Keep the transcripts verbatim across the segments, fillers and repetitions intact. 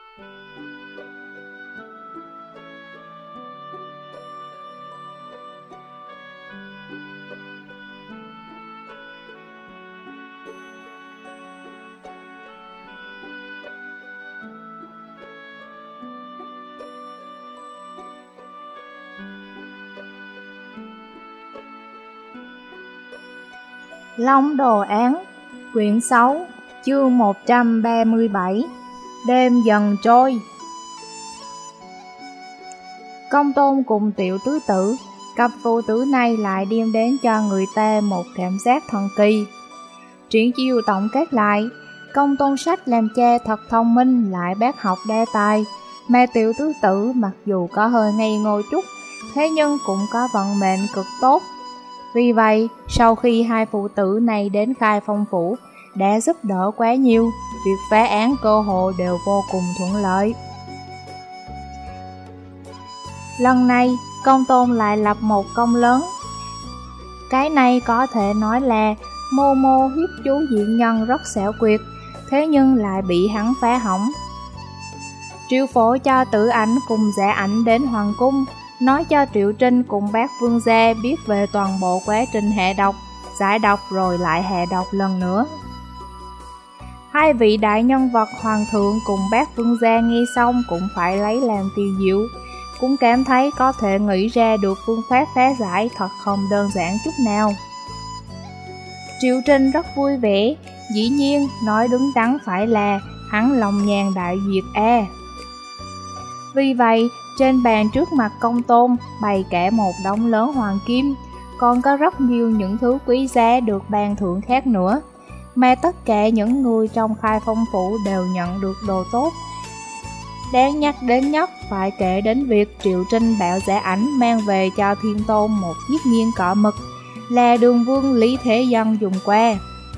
Long Đồ Án, quyển sáu, chương một trăm ba mươi bảy. Đêm dần trôi. Công Tôn cùng Tiểu Tứ Tử, cặp phụ tử này lại đem đến cho người ta một cảm giác thần kỳ. Triển Chiêu tổng kết lại, Công Tôn Sách làm cha thật thông minh lại bác học đa tài, mà Tiểu Tứ Tử mặc dù có hơi ngây ngô chút, thế nhưng cũng có vận mệnh cực tốt. Vì vậy, sau khi hai phụ tử này đến Khai Phong Phủ, đã giúp đỡ quá nhiều, việc phá án cơ hội đều vô cùng thuận lợi. Lần này, Công Tôn lại lập một công lớn. Cái này có thể nói là mô mô hiếp chú diện nhân rất xảo quyệt, thế nhưng lại bị hắn phá hỏng. Triệu Phổ cho Tử Ảnh cùng Dạ Ảnh đến Hoàng Cung, nói cho Triệu Trinh cùng bác Vương gia biết về toàn bộ quá trình hạ độc, giải độc rồi lại hạ độc lần nữa. Hai vị đại nhân vật Hoàng thượng cùng bác Vương gia nghe xong cũng phải lấy làm kỳ diệu, cũng cảm thấy có thể nghĩ ra được phương pháp phá giải thật không đơn giản chút nào. Triệu Trinh rất vui vẻ, dĩ nhiên nói đứng đắn phải là hắn lòng nhàn đại duyệt a. Vì vậy, trên bàn trước mặt Công Tôn bày cả một đống lớn hoàng kim, còn có rất nhiều những thứ quý giá được ban thưởng khác nữa, mà tất cả những người trong Khai Phong Phủ đều nhận được đồ tốt. Đáng nhắc đến nhất phải kể đến việc Triệu Trinh bảo Dạ Ảnh mang về cho Thiên Tôn một chiếc nghiêng cọ mực, là Đường Vương Lý Thế Dân dùng qua.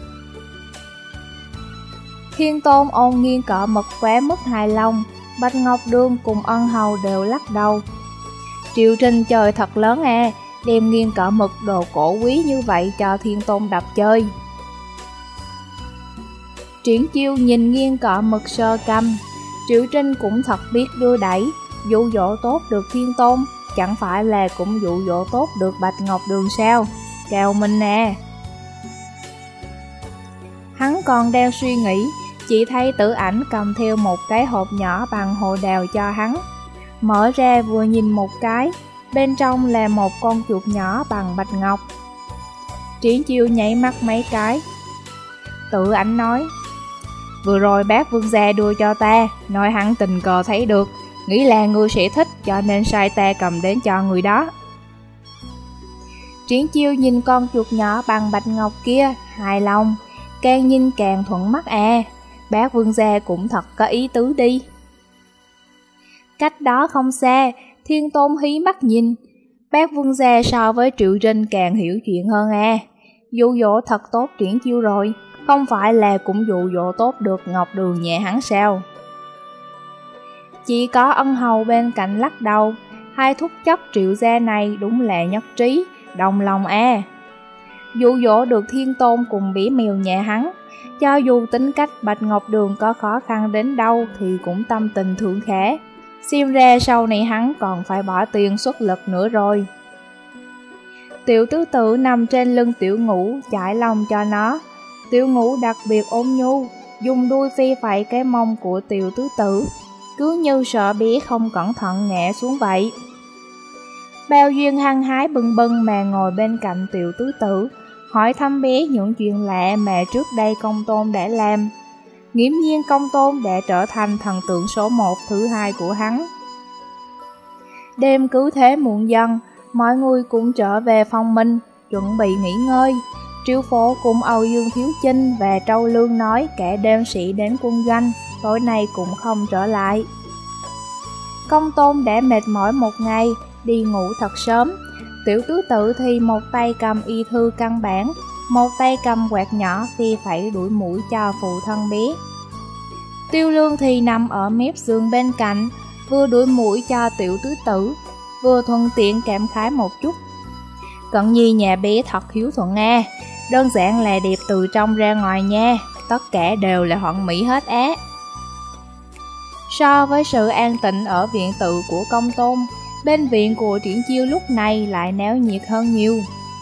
Thiên Tôn ôm nghiêng cọ mực quá mức hài lòng, Bạch Ngọc Đường cùng Ân Hầu đều lắc đầu. Triệu Trinh chơi thật lớn à, đem nghiêng cọ mực đồ cổ quý như vậy cho Thiên Tôn đập chơi. Triển Chiêu nhìn nghiêng cọ mực sơ căm, Triệu Trinh cũng thật biết đưa đẩy, dụ dỗ tốt được Thiên Tôn, chẳng phải là cũng dụ dỗ tốt được Bạch Ngọc Đường sao? Cao minh nè. Hắn còn đang suy nghĩ, chỉ thấy Tử Ảnh cầm theo một cái hộp nhỏ bằng hồ đào cho hắn. Mở ra vừa nhìn một cái, bên trong là một con chuột nhỏ bằng bạch ngọc. Triển Chiêu nhảy mắt mấy cái. Tử Ảnh nói, vừa rồi bác Vương gia đưa cho ta, nói hắn tình cờ thấy được, nghĩ là ngươi sẽ thích cho nên sai ta cầm đến cho người đó. Triển Chiêu nhìn con chuột nhỏ bằng bạch ngọc kia, hài lòng, càng nhìn càng thuận mắt à. Bác Vương gia cũng thật có ý tứ đi. Cách đó không xa, Thiên Tôn hí mắt nhìn. Bác Vương gia so với Triệu Trinh càng hiểu chuyện hơn à. Dụ dỗ thật tốt Triển Chiêu rồi, không phải là cũng dụ dỗ tốt được Ngọc Đường nhẹ hắn sao? Chỉ có Ân Hầu bên cạnh lắc đầu. Hai thúc chấp Triệu gia này đúng là nhất trí, đồng lòng à. Dụ dỗ được Thiên Tôn cùng bỉ mèo nhẹ hắn, cho dù tính cách Bạch Ngọc Đường có khó khăn đến đâu thì cũng tâm tình thượng khẽ. Xem ra sau này hắn còn phải bỏ tiền xuất lực nữa rồi. Tiểu Tứ Tử nằm trên lưng Tiểu Ngũ trải lòng cho nó. Tiểu Ngũ đặc biệt ôn nhu, dùng đuôi phi phẩy cái mông của Tiểu Tứ Tử, cứ như sợ bé không cẩn thận ngã xuống vậy. Bao Duyên hăng hái bừng bừng mà ngồi bên cạnh Tiểu Tứ Tử, hỏi thăm bé những chuyện lạ mà trước đây Công Tôn đã làm. Nghiễm nhiên Công Tôn đã trở thành thần tượng số một thứ hai của hắn. Đêm cứ thế muộn dần, mọi người cũng trở về phòng mình, chuẩn bị nghỉ ngơi. Triệu Phổ cùng Âu Dương Thiếu Chinh và Trâu Lương nói cả đêm sĩ đến quân doanh, tối nay cũng không trở lại. Công Tôn đã mệt mỏi một ngày, đi ngủ thật sớm. Tiểu Tứ Tử thì một tay cầm y thư căn bản, một tay cầm quạt nhỏ phi phẩy đuổi mũi cho phụ thân bé. Tiêu Lương thì nằm ở mép giường bên cạnh, vừa đuổi mũi cho Tiểu Tứ Tử, vừa thuận tiện cảm khái một chút. Cận Nhi nhà bé thật hiếu thuận a, đơn giản là đẹp từ trong ra ngoài nha, tất cả đều là hoàn mỹ hết á. So với sự an tĩnh ở viện tự của Công Tôn, bên viện của Triển Chiêu lúc này lại náo nhiệt hơn nhiều.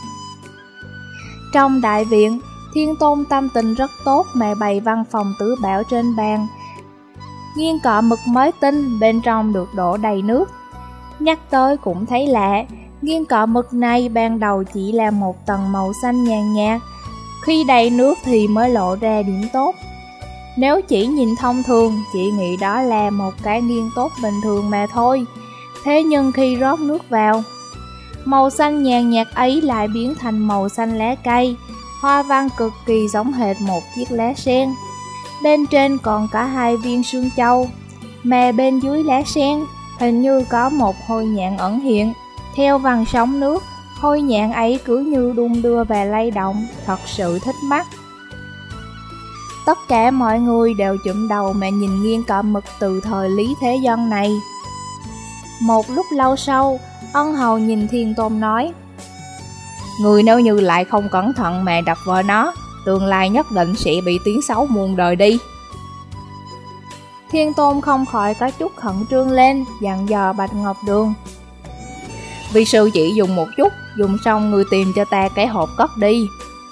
Trong đại viện, Thiên Tôn tâm tình rất tốt mà bày văn phòng tứ bảo trên bàn. Nghiêng cọ mực mới tinh, bên trong được đổ đầy nước. Nhắc tới cũng thấy lạ, nghiêng cọ mực này ban đầu chỉ là một tầng màu xanh nhàn nhạt, khi đầy nước thì mới lộ ra điểm tốt. Nếu chỉ nhìn thông thường, chỉ nghĩ đó là một cái nghiêng tốt bình thường mà thôi. Thế nhưng khi rót nước vào, màu xanh nhàn nhạt ấy lại biến thành màu xanh lá cây, hoa văn cực kỳ giống hệt một chiếc lá sen. Bên trên còn có hai viên sương châu, mà bên dưới lá sen hình như có một hôi nhạn ẩn hiện. Theo vầng sóng nước, hôi nhạn ấy cứ như đung đưa và lay động, thật sự thích mắt. Tất cả mọi người đều chụm đầu mà nhìn nghiêng cọ mực từ thời Lý Thế Dân này. Một lúc lâu sau, Ân Hầu nhìn Thiên Tôn nói: người nếu như lại không cẩn thận mà đập vỡ nó, tương lai nhất định sẽ bị tiếng xấu muôn đời đi. Thiên Tôn không khỏi có chút khẩn trương lên, dặn dò Bạch Ngọc Đường: vi sư chỉ dùng một chút, dùng xong người tìm cho ta cái hộp cất đi.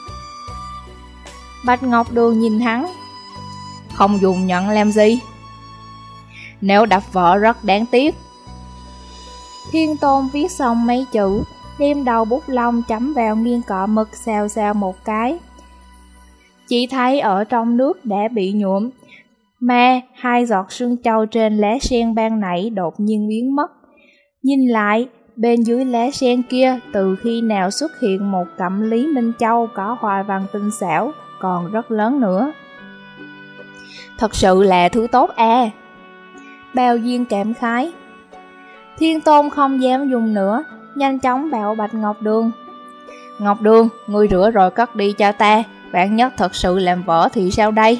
Bạch Ngọc Đường nhìn hắn: không dùng nhận làm gì? Nếu đập vỡ rất đáng tiếc. Thiên Tôn viết xong mấy chữ, đem đầu bút lông chấm vào nghiêng cọ mực xào xào một cái. Chỉ thấy ở trong nước đã bị nhuộm, mà hai giọt sương châu trên lá sen ban nãy đột nhiên biến mất. Nhìn lại, bên dưới lá sen kia từ khi nào xuất hiện một cẩm Lý Minh Châu có hoa văn tinh xảo, còn rất lớn nữa. Thật sự là thứ tốt à. Bao Duyên cảm khái. Thiên Tôn không dám dùng nữa, nhanh chóng bảo Bạch Ngọc Đường: Ngọc Đường, ngươi rửa rồi cất đi cho ta, bạn nhất thật sự làm vỡ thì sao đây?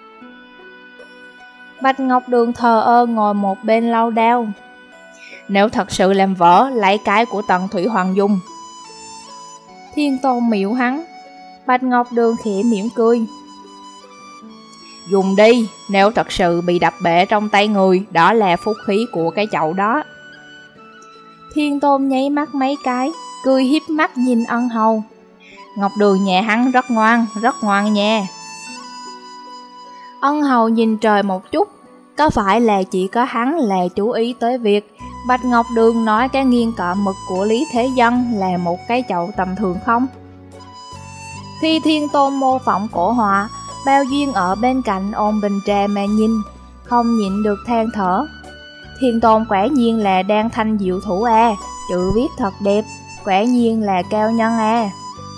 Bạch Ngọc Đường thờ ơ ngồi một bên lau đao: nếu thật sự làm vỡ, lấy cái của Tần Thủy Hoàng dùng. Thiên Tôn miễu hắn. Bạch Ngọc Đường khẽ mỉm cười: dùng đi, nếu thật sự bị đập bể trong tay người, đó là phúc khí của cái chậu đó. Thiên Tôn nháy mắt mấy cái, cười hiếp mắt nhìn Ân Hầu: Ngọc Đường nhà hắn rất ngoan, rất ngoan nha. Ân Hầu nhìn trời một chút, có phải là chỉ có hắn là chú ý tới việc Bạch Ngọc Đường nói cái nghiêng cọ mực của Lý Thế Dân là một cái chậu tầm thường không? Khi Thiên Tôn mô phỏng cổ họa, Bao Duyên ở bên cạnh ôm bình trà mà nhìn, không nhịn được than thở: Thiên Tôn quả nhiên là đang thanh diệu thủ à, chữ viết thật đẹp, quả nhiên là cao nhân à.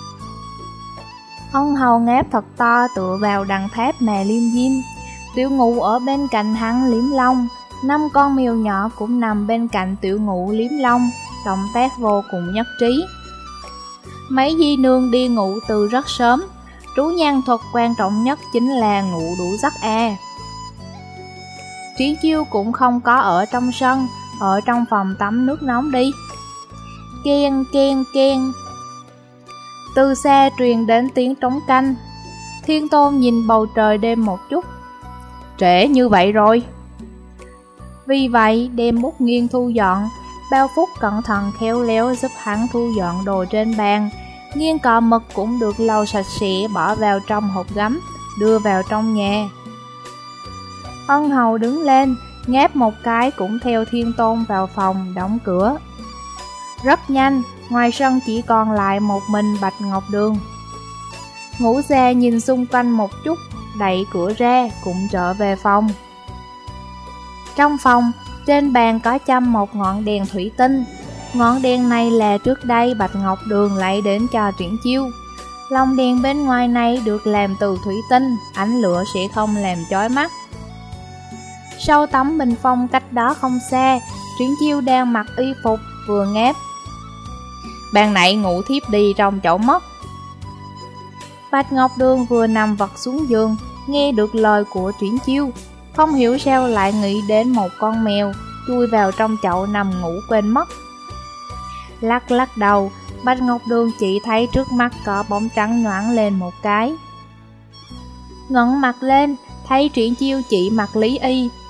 Ân Hầu ngáp thật to tựa vào đằng tháp mà liêm diêm. Tiểu Ngụ ở bên cạnh hắn liếm lông, năm con mèo nhỏ cũng nằm bên cạnh Tiểu Ngụ liếm lông, động tác vô cùng nhất trí. Mấy di nương đi ngủ từ rất sớm, trú nhan thuật quan trọng nhất chính là ngủ đủ giấc à. Triển Chiêu cũng không có ở trong sân, ở trong phòng tắm nước nóng đi. Keng keng keng. Từ xa truyền đến tiếng trống canh. Thiên Tôn nhìn bầu trời đêm một chút: trễ như vậy rồi. Vì vậy đem bút nghiêng thu dọn. Bao Phúc cẩn thận khéo léo giúp hắn thu dọn đồ trên bàn. Nghiêng cọ mực cũng được lau sạch sẽ, bỏ vào trong hộp gấm, đưa vào trong nhà. Ân Hầu đứng lên, ngáp một cái cũng theo Thiên Tôn vào phòng, đóng cửa. Rất nhanh, ngoài sân chỉ còn lại một mình Bạch Ngọc Đường. Ngũ Gia nhìn xung quanh một chút, đẩy cửa ra, cũng trở về phòng. Trong phòng, trên bàn có châm một ngọn đèn thủy tinh. Ngọn đèn này là trước đây Bạch Ngọc Đường lấy đến cho Triển Chiêu. Lồng đèn bên ngoài này được làm từ thủy tinh, ánh lửa sẽ không làm chói mắt. Sau tấm bình phong cách đó không xa, Triển Chiêu đang mặc y phục, vừa ngáp: ban nãy ngủ thiếp đi trong chậu mất. Bạch Ngọc Đường vừa nằm vật xuống giường, nghe được lời của Triển Chiêu, không hiểu sao lại nghĩ đến một con mèo chui vào trong chậu nằm ngủ quên mất. Lắc lắc đầu, Bạch Ngọc Đường chỉ thấy trước mắt có bóng trắng nhoáng lên một cái. Ngẩng mặt lên, thấy Triển Chiêu chỉ mặc lý y,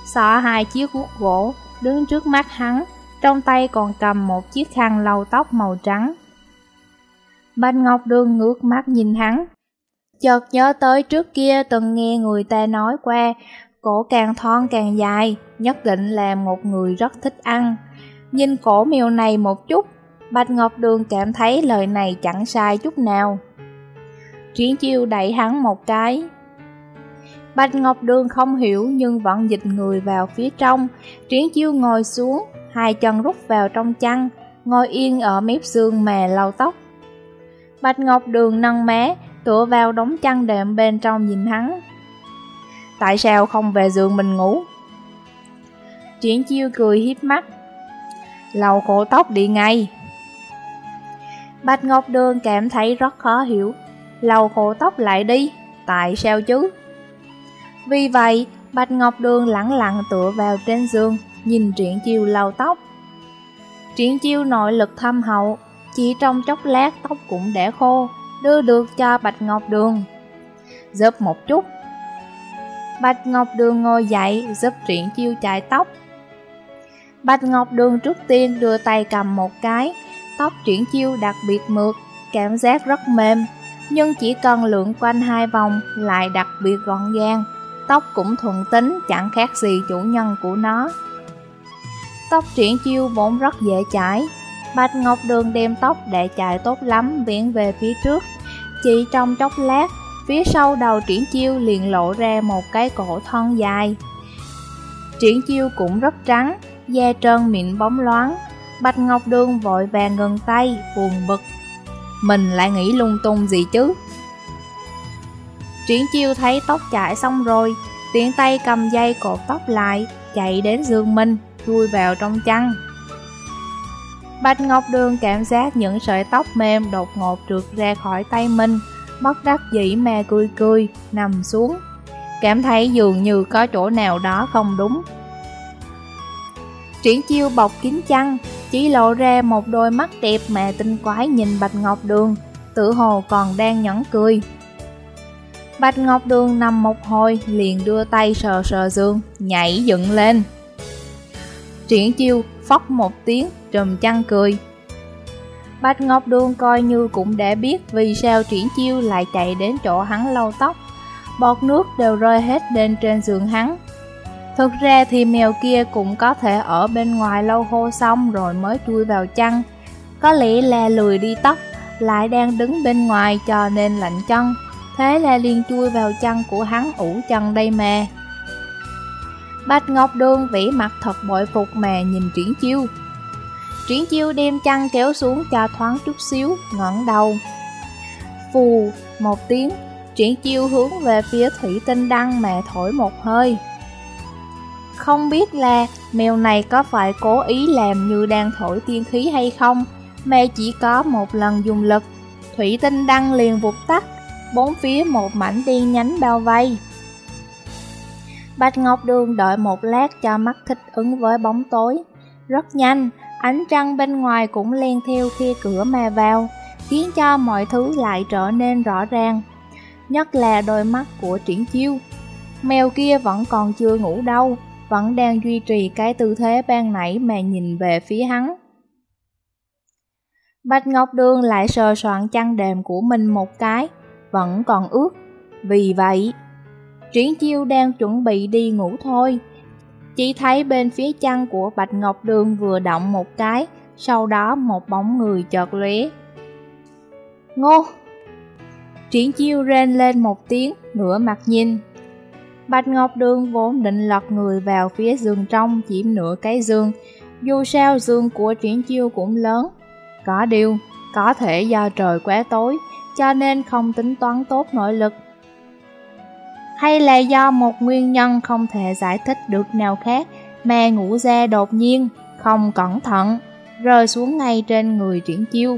xỏ hai chiếc guốc gỗ, đứng trước mắt hắn, trong tay còn cầm một chiếc khăn lau tóc màu trắng. Bạch Ngọc Đường ngước mắt nhìn hắn, chợt nhớ tới trước kia từng nghe người ta nói qua, cổ càng thon càng dài, nhất định là một người rất thích ăn. Nhìn cổ mèo này một chút, Bạch Ngọc Đường cảm thấy lời này chẳng sai chút nào. Triển Chiêu đẩy hắn một cái. Bạch Ngọc Đường không hiểu nhưng vẫn dịch người vào phía trong. Triển Chiêu ngồi xuống, hai chân rút vào trong chăn, ngồi yên ở mép giường mà lau tóc. Bạch Ngọc Đường nâng má, tựa vào đống chăn đệm bên trong nhìn hắn. Tại sao không về giường mình ngủ? Triển Chiêu cười hiếp mắt. Lau khô tóc đi ngay. Bạch Ngọc Đường cảm thấy rất khó hiểu. Lau khô tóc lại đi, tại sao chứ? Vì vậy, Bạch Ngọc Đường lẳng lặng tựa vào trên giường, nhìn Triển Chiêu lau tóc. Triển Chiêu nội lực thâm hậu, chỉ trong chốc lát tóc cũng đã khô, đưa được cho Bạch Ngọc Đường. Giúp một chút. Bạch Ngọc Đường ngồi dậy giúp Triển Chiêu chải tóc. Bạch Ngọc Đường trước tiên đưa tay cầm một cái, tóc Triển Chiêu đặc biệt mượt, cảm giác rất mềm, nhưng chỉ cần lượn quanh hai vòng lại đặc biệt gọn gàng, tóc cũng thuận tính chẳng khác gì chủ nhân của nó. Tóc Triển Chiêu vốn rất dễ chải, Bạch Ngọc Đường đem tóc đã chải tốt lắm vén về phía trước, chỉ trong chốc lát, phía sau đầu Triển Chiêu liền lộ ra một cái cổ thon dài. Triển Chiêu cũng rất trắng, da trơn mịn bóng loáng. Bạch Ngọc Đường vội vàng ngừng tay, buồn bực. Mình lại nghĩ lung tung gì chứ? Triển Chiêu thấy tóc chải xong rồi, tiện tay cầm dây cột tóc lại, chạy đến giường mình, chui vào trong chăn. Bạch Ngọc Đường cảm giác những sợi tóc mềm đột ngột trượt ra khỏi tay mình, bất đắc dĩ mà cười cười, nằm xuống, cảm thấy dường như có chỗ nào đó không đúng. Triển Chiêu bọc kín chăn, chỉ lộ ra một đôi mắt đẹp mà tinh quái nhìn Bạch Ngọc Đường, tự hồ còn đang nhẫn cười. Bạch Ngọc Đường nằm một hồi liền đưa tay sờ sờ giường, nhảy dựng lên. Triển Chiêu phốc một tiếng, trùm chăn cười. Bạch Ngọc Đường coi như cũng đã biết vì sao Triển Chiêu lại chạy đến chỗ hắn lau tóc. Bọt nước đều rơi hết lên trên giường hắn. Thực ra thì mèo kia cũng có thể ở bên ngoài lau khô xong rồi mới chui vào chăn. Có lẽ là lười đi tóc, lại đang đứng bên ngoài cho nên lạnh chân. Thế là liền chui vào chăn của hắn ủ chân đây mà. Bạch Ngọc Đường vĩ mặt thật bội phục mà nhìn Triển Chiêu. Triển Chiêu đem chăn kéo xuống cho thoáng chút xíu, ngẩng đầu. Phù một tiếng, Triển Chiêu hướng về phía thủy tinh đăng mà thổi một hơi. Không biết là mèo này có phải cố ý làm như đang thổi tiên khí hay không, mà chỉ có một lần dùng lực, thủy tinh đăng liền vụt tắt, bốn phía một mảnh đen nhánh bao vây. Bạch Ngọc Đường đợi một lát cho mắt thích ứng với bóng tối. Rất nhanh, ánh trăng bên ngoài cũng len theo khe cửa mà vào, khiến cho mọi thứ lại trở nên rõ ràng. Nhất là đôi mắt của Triển Chiêu. Mèo kia vẫn còn chưa ngủ đâu, vẫn đang duy trì cái tư thế ban nãy mà nhìn về phía hắn. Bạch Ngọc Đường lại sờ soạn chăn đệm của mình một cái, vẫn còn ướt. Vì vậy, Triển Chiêu đang chuẩn bị đi ngủ thôi. Chỉ thấy bên phía chăn của Bạch Ngọc Đường vừa động một cái, sau đó một bóng người chợt lóe. Ngô! Triển Chiêu rên lên một tiếng, ngửa mặt nhìn. Bạch Ngọc Đường vốn định lật người vào phía giường trong chiếm nửa cái giường. Dù sao giường của Triển Chiêu cũng lớn. Có điều, có thể do trời quá tối, cho nên không tính toán tốt nội lực. Hay là do một nguyên nhân không thể giải thích được nào khác mà ngủ ra đột nhiên, không cẩn thận, rơi xuống ngay trên người Triển Chiêu.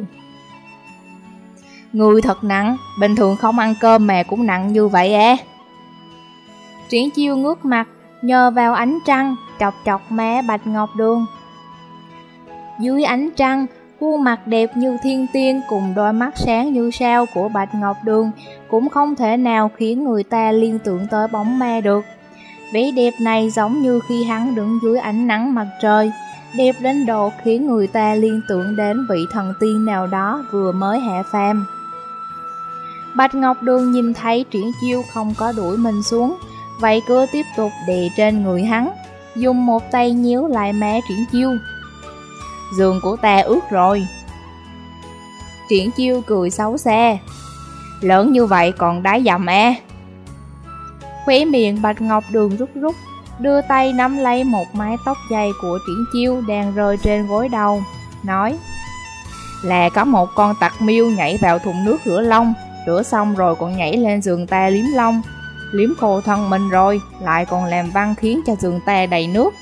Người thật nặng, bình thường không ăn cơm mà cũng nặng như vậy à? Triển Chiêu ngước mặt, nhờ vào ánh trăng, chọc chọc má Bạch Ngọc Đường. Dưới ánh trăng, khuôn mặt đẹp như thiên tiên cùng đôi mắt sáng như sao của Bạch Ngọc Đường cũng không thể nào khiến người ta liên tưởng tới bóng ma được. Vẻ đẹp này giống như khi hắn đứng dưới ánh nắng mặt trời, đẹp đến độ khiến người ta liên tưởng đến vị thần tiên nào đó vừa mới hạ phàm. Bạch Ngọc Đường nhìn thấy Triển Chiêu không có đuổi mình xuống, vậy cứ tiếp tục đè trên người hắn, dùng một tay nhéo lại má Triển Chiêu. Giường của ta ướt rồi. Triển Chiêu cười xấu xa. Lớn như vậy còn đá dầm à? Khóe miệng Bạch Ngọc Đường rút rút, đưa tay nắm lấy một mái tóc dày của Triển Chiêu đang rơi trên gối đầu, nói: Là có một con tặc miêu nhảy vào thùng nước rửa lông, rửa xong rồi còn nhảy lên giường ta liếm lông, liếm khô thân mình rồi, lại còn làm văn khiến cho giường ta đầy nước.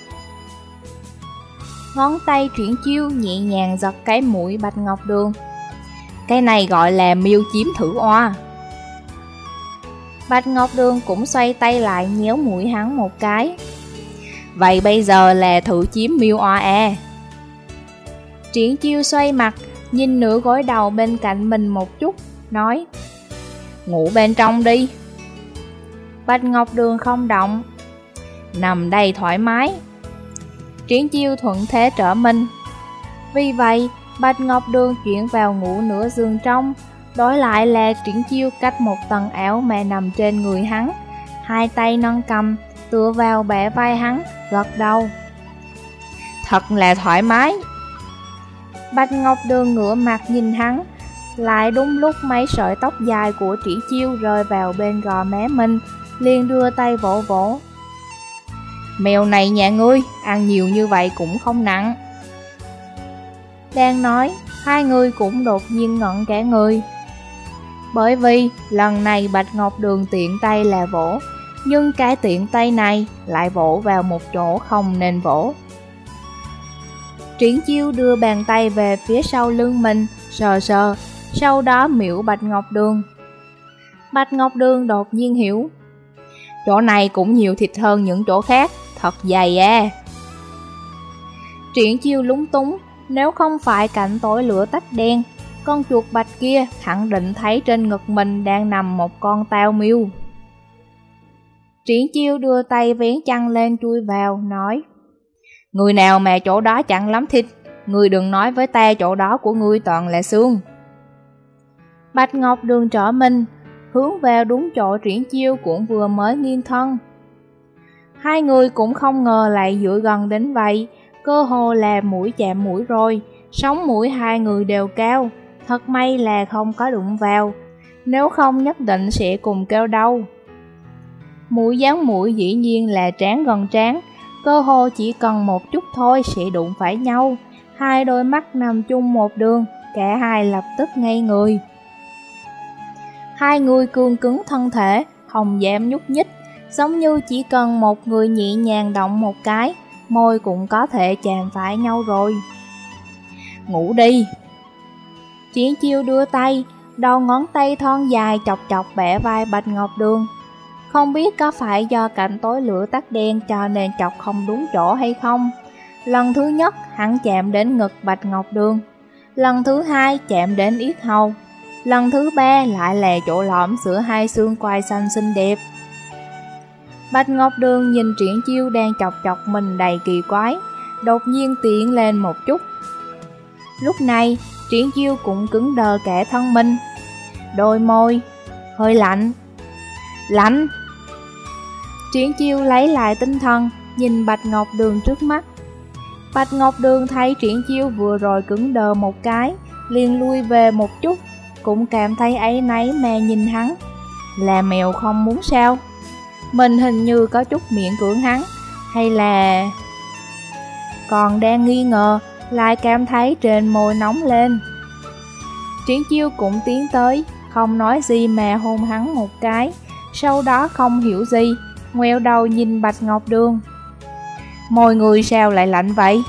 Ngón tay Triển Chiêu nhẹ nhàng giật cái mũi Bạch Ngọc Đường. Cái này gọi là miêu chiếm thử oa. Bạch Ngọc Đường cũng xoay tay lại nhéo mũi hắn một cái. Vậy bây giờ là thử chiếm miêu oa à? Triển Chiêu xoay mặt, nhìn nửa gối đầu bên cạnh mình một chút, nói: Ngủ bên trong đi. Bạch Ngọc Đường không động. Nằm đây thoải mái. Triển Chiêu thuận thế trở mình. Vì vậy, Bạch Ngọc Đường chuyển vào ngủ nửa giường trong, đối lại là Triển Chiêu cách một tầng áo mà nằm trên người hắn, hai tay nâng cầm, tựa vào bả vai hắn, gật đầu. Thật là thoải mái. Bạch Ngọc Đường ngửa mặt nhìn hắn, lại đúng lúc mấy sợi tóc dài của Triển Chiêu rơi vào bên gò má mình, liền đưa tay vỗ vỗ. Mèo này nhà ngươi, ăn nhiều như vậy cũng không nặng. Đang nói, hai người cũng đột nhiên ngẩn cả người. Bởi vì lần này Bạch Ngọc Đường tiện tay là vỗ, nhưng cái tiện tay này lại vỗ vào một chỗ không nên vỗ. Triển Chiêu đưa bàn tay về phía sau lưng mình, sờ sờ, sau đó miễu Bạch Ngọc Đường. Bạch Ngọc Đường đột nhiên hiểu. Chỗ này cũng nhiều thịt hơn những chỗ khác, thật dày à. Triển Chiêu lúng túng, nếu không phải cạnh tối lửa tắt đen, con chuột bạch kia khẳng định thấy trên ngực mình đang nằm một con tao miêu. Triển Chiêu đưa tay vén chăn lên chui vào, nói: Người nào mà chỗ đó chẳng lắm thịt, ngươi đừng nói với ta chỗ đó của ngươi toàn là xương. Bạch Ngọc Đường trở mình, hướng vào đúng chỗ Triển Chiêu cũng vừa mới nghiêng thân. Hai người cũng không ngờ lại dựa gần đến vậy, cơ hồ là mũi chạm mũi rồi, sống mũi hai người đều cao, thật may là không có đụng vào, nếu không nhất định sẽ cùng kêu đau. Mũi dán mũi dĩ nhiên là trán gần trán, cơ hồ chỉ cần một chút thôi sẽ đụng phải nhau, hai đôi mắt nằm chung một đường, cả hai lập tức ngây người. Hai người cương cứng thân thể, không dám nhúc nhích, giống như chỉ cần một người nhẹ nhàng động một cái, môi cũng có thể chạm phải nhau rồi. Ngủ đi. Triển Chiêu đưa tay, đầu ngón tay thon dài chọc chọc bẻ vai Bạch Ngọc Đường. Không biết có phải do cạnh tối lửa tắt đen cho nên chọc không đúng chỗ hay không. Lần thứ nhất hắn chạm đến ngực Bạch Ngọc Đường, lần thứ hai chạm đến yết hầu, lần thứ ba lại là chỗ lõm giữa hai xương quai xanh xinh đẹp. Bạch Ngọc Đường nhìn Triển Chiêu đang chọc chọc mình đầy kỳ quái, đột nhiên tiến lên một chút. Lúc này, Triển Chiêu cũng cứng đờ cả thân mình. Đôi môi, hơi lạnh. Lạnh! Triển Chiêu lấy lại tinh thần, nhìn Bạch Ngọc Đường trước mắt. Bạch Ngọc Đường thấy Triển Chiêu vừa rồi cứng đờ một cái, liền lui về một chút, cũng cảm thấy áy náy mà nhìn hắn. Là mèo không muốn sao? Mình hình như có chút miệng cưỡng hắn, hay là... Còn đang nghi ngờ, lại cảm thấy trên môi nóng lên. Triển Chiêu cũng tiến tới, không nói gì mà hôn hắn một cái, sau đó không hiểu gì, ngoẹo đầu nhìn Bạch Ngọc Đường. Môi người sao lại lạnh vậy?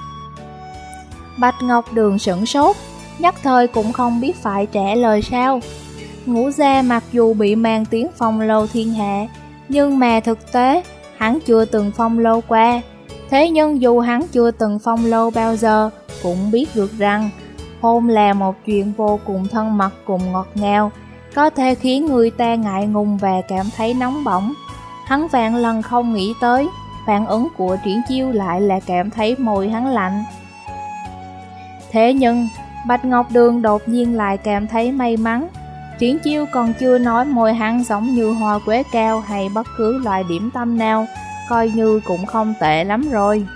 Bạch Ngọc Đường sửng sốt, nhất thời cũng không biết phải trả lời sao. Ngũ Gia mặc dù bị mang tiếng phong lâu thiên hạ, nhưng mà thực tế, hắn chưa từng phong lâu qua. Thế nhưng dù hắn chưa từng phong lâu bao giờ, cũng biết được rằng hôn là một chuyện vô cùng thân mật cùng ngọt ngào, có thể khiến người ta ngại ngùng và cảm thấy nóng bỏng. Hắn vạn lần không nghĩ tới, phản ứng của Triển Chiêu lại là cảm thấy môi hắn lạnh. Thế nhưng, Bạch Ngọc Đường đột nhiên lại cảm thấy may mắn. Triển Chiêu còn chưa nói môi hắn giống như hoa quế cao hay bất cứ loại điểm tâm nào, coi như cũng không tệ lắm rồi.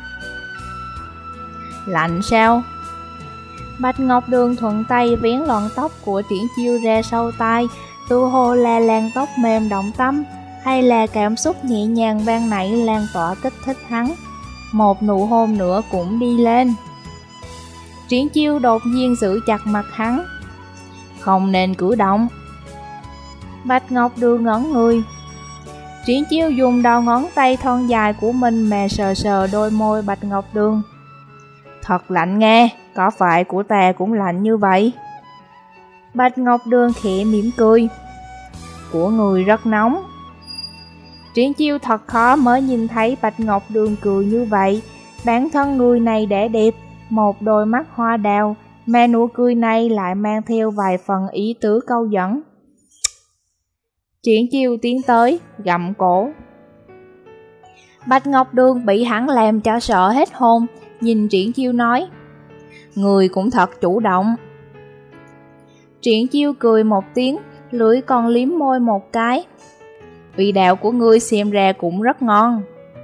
Lạnh sao? Bạch Ngọc Đường thuận tay vén lọn tóc của Triển Chiêu ra sau tai, tự hồ là làn tóc mềm động tâm, hay là cảm xúc nhẹ nhàng ban nãy lan tỏa kích thích hắn. Một nụ hôn nữa cũng đi lên. Triển Chiêu đột nhiên giữ chặt mặt hắn. Không nên cử động. Bạch Ngọc Đường ngẩn người. Triển Chiêu dùng đầu ngón tay thon dài của mình mà sờ sờ đôi môi Bạch Ngọc Đường. Thật lạnh nghe, có phải của ta cũng lạnh như vậy? Bạch Ngọc Đường khẽ mỉm cười. Của người rất nóng. Triển Chiêu thật khó mới nhìn thấy Bạch Ngọc Đường cười như vậy. Bản thân người này đã đẹp, một đôi mắt hoa đào, mà nụ cười này lại mang theo vài phần ý tứ câu dẫn. Triển Chiêu tiến tới, gặm cổ. Bạch Ngọc Đường bị hắn làm cho sợ hết hồn, nhìn Triển Chiêu nói, người cũng thật chủ động. Triển Chiêu cười một tiếng, lưỡi còn liếm môi một cái. Vị đạo của ngươi xem ra cũng rất ngon.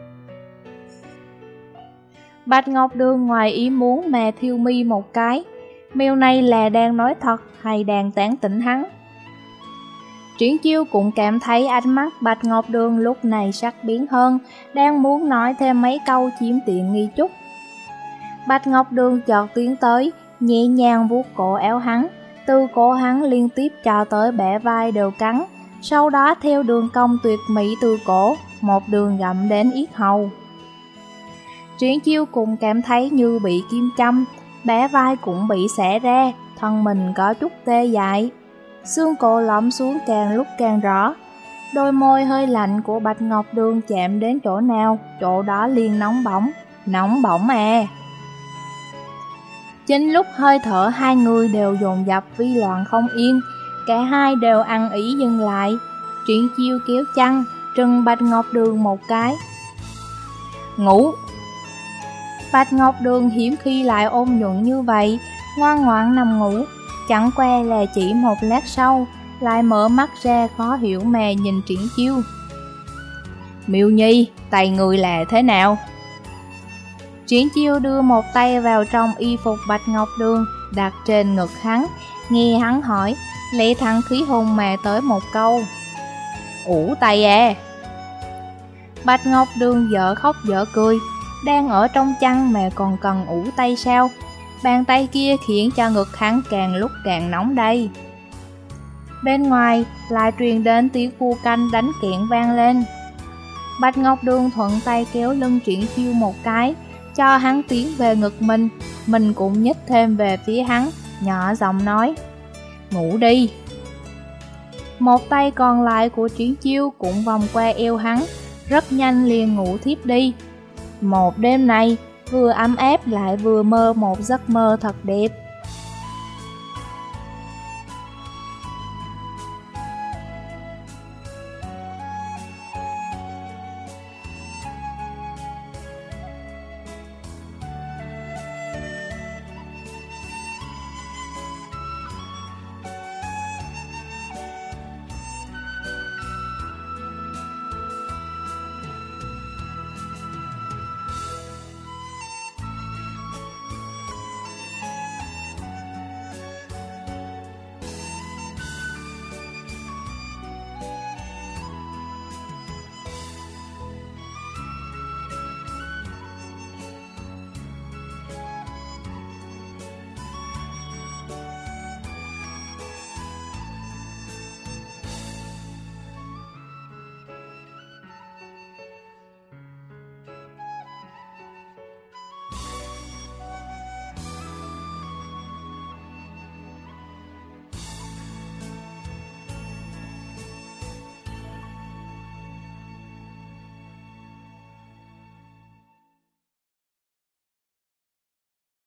Bạch Ngọc Đường ngoài ý muốn mà thiêu mi một cái. Mèo này là đang nói thật hay đang tán tỉnh hắn? Triển Chiêu cũng cảm thấy ánh mắt Bạch Ngọc Đường lúc này sắc biến hơn, đang muốn nói thêm mấy câu chiếm tiện nghi chút. Bạch Ngọc Đường chợt tiến tới, nhẹ nhàng vuốt cổ áo hắn, từ cổ hắn liên tiếp cho tới bẻ vai đều cắn, sau đó theo đường cong tuyệt mỹ từ cổ, một đường gặm đến yết hầu. Triển Chiêu cũng cảm thấy như bị kim châm, bẻ vai cũng bị xẻ ra, thân mình có chút tê dại. Xương cổ lõm xuống càng lúc càng rõ. Đôi môi hơi lạnh của Bạch Ngọc Đường chạm đến chỗ nào, chỗ đó liền nóng bỏng, nóng bỏng à. Chính lúc hơi thở hai người đều dồn dập vi loạn không yên, cả hai đều ăn ý dừng lại. Triển Chiêu kéo chăn, trừng Bạch Ngọc Đường một cái. Ngủ. Bạch Ngọc Đường hiếm khi lại ôn nhuận như vậy, ngoan ngoãn nằm ngủ. Chẳng qua là chỉ một lát sau, lại mở mắt ra khó hiểu mà nhìn Triển Chiêu. Miêu Nhi, tay người là thế nào? Triển Chiêu đưa một tay vào trong y phục Bạch Ngọc Đường, đặt trên ngực hắn, nghe hắn hỏi, lẽ thẳng khí hùng mà tới một câu. Ủ tay à? Bạch Ngọc Đường dở khóc dở cười, đang ở trong chăn mà còn cần ủ tay sao? Bàn tay kia khiến cho ngực hắn càng lúc càng nóng đây. Bên ngoài lại truyền đến tiếng cua canh đánh kiện vang lên. Bạch Ngọc Đường thuận tay kéo lưng Triển Chiêu một cái, cho hắn tiến về ngực mình, mình cũng nhích thêm về phía hắn, nhỏ giọng nói, ngủ đi. Một tay còn lại của Triển Chiêu cũng vòng qua eo hắn, rất nhanh liền ngủ thiếp đi. Một đêm này, vừa ấm áp lại vừa mơ một giấc mơ thật đẹp.